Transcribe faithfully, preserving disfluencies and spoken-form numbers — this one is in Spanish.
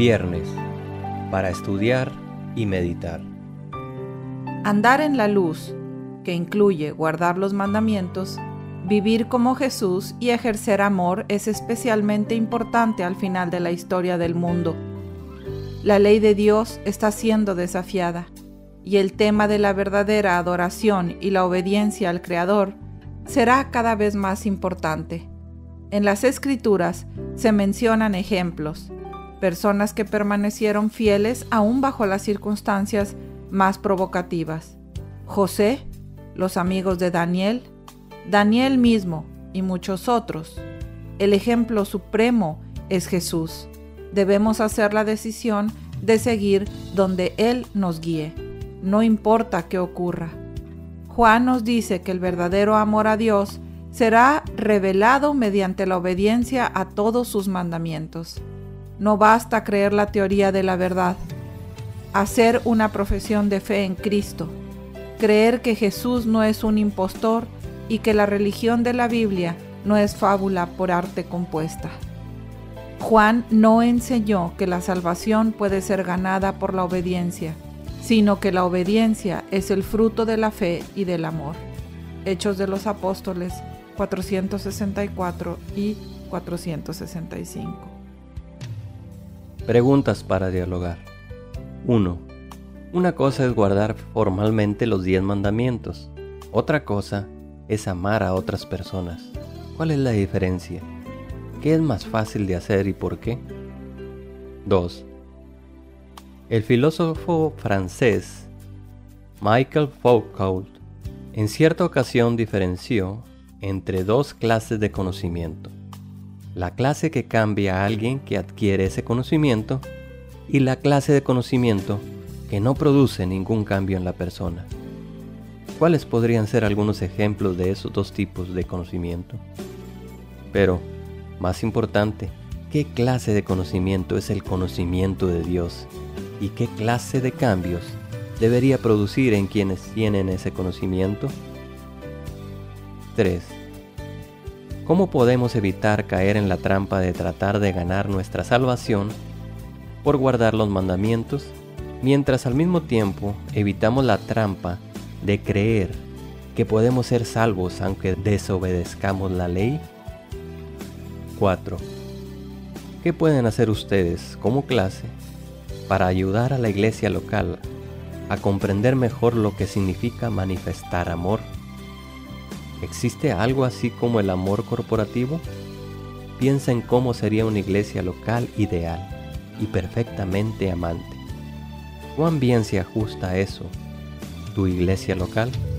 Viernes, para estudiar y meditar. Andar en la luz, que incluye guardar los mandamientos, vivir como Jesús y ejercer amor es especialmente importante al final de la historia del mundo. La ley de Dios está siendo desafiada, y el tema de la verdadera adoración y la obediencia al Creador será cada vez más importante. En las Escrituras se mencionan ejemplos, personas que permanecieron fieles aún bajo las circunstancias más provocativas. José, los amigos de Daniel, Daniel mismo y muchos otros. El ejemplo supremo es Jesús. Debemos hacer la decisión de seguir donde Él nos guíe, no importa qué ocurra. Juan nos dice que el verdadero amor a Dios será revelado mediante la obediencia a todos sus mandamientos. No basta creer la teoría de la verdad, hacer una profesión de fe en Cristo, creer que Jesús no es un impostor y que la religión de la Biblia no es fábula por arte compuesta. Juan no enseñó que la salvación puede ser ganada por la obediencia, sino que la obediencia es el fruto de la fe y del amor. Hechos de los Apóstoles cuatrocientos sesenta y cuatro y cuatrocientos sesenta y cinco. Preguntas para dialogar. uno. Una cosa es guardar formalmente los diez mandamientos. Otra cosa es amar a otras personas. ¿Cuál es la diferencia? ¿Qué es más fácil de hacer y por qué? dos. El filósofo francés Michel Foucault en cierta ocasión diferenció entre dos clases de conocimiento: la clase que cambia a alguien que adquiere ese conocimiento y la clase de conocimiento que no produce ningún cambio en la persona. ¿Cuáles podrían ser algunos ejemplos de esos dos tipos de conocimiento? Pero, más importante, ¿qué clase de conocimiento es el conocimiento de Dios? ¿Y qué clase de cambios debería producir en quienes tienen ese conocimiento? tres. ¿Cómo podemos evitar caer en la trampa de tratar de ganar nuestra salvación por guardar los mandamientos, mientras al mismo tiempo evitamos la trampa de creer que podemos ser salvos aunque desobedezcamos la ley? cuatro. ¿Qué pueden hacer ustedes como clase para ayudar a la iglesia local a comprender mejor lo que significa manifestar amor? ¿Existe algo así como el amor corporativo? Piensa en cómo sería una iglesia local ideal y perfectamente amante. ¿Cuán bien se ajusta a eso tu iglesia local?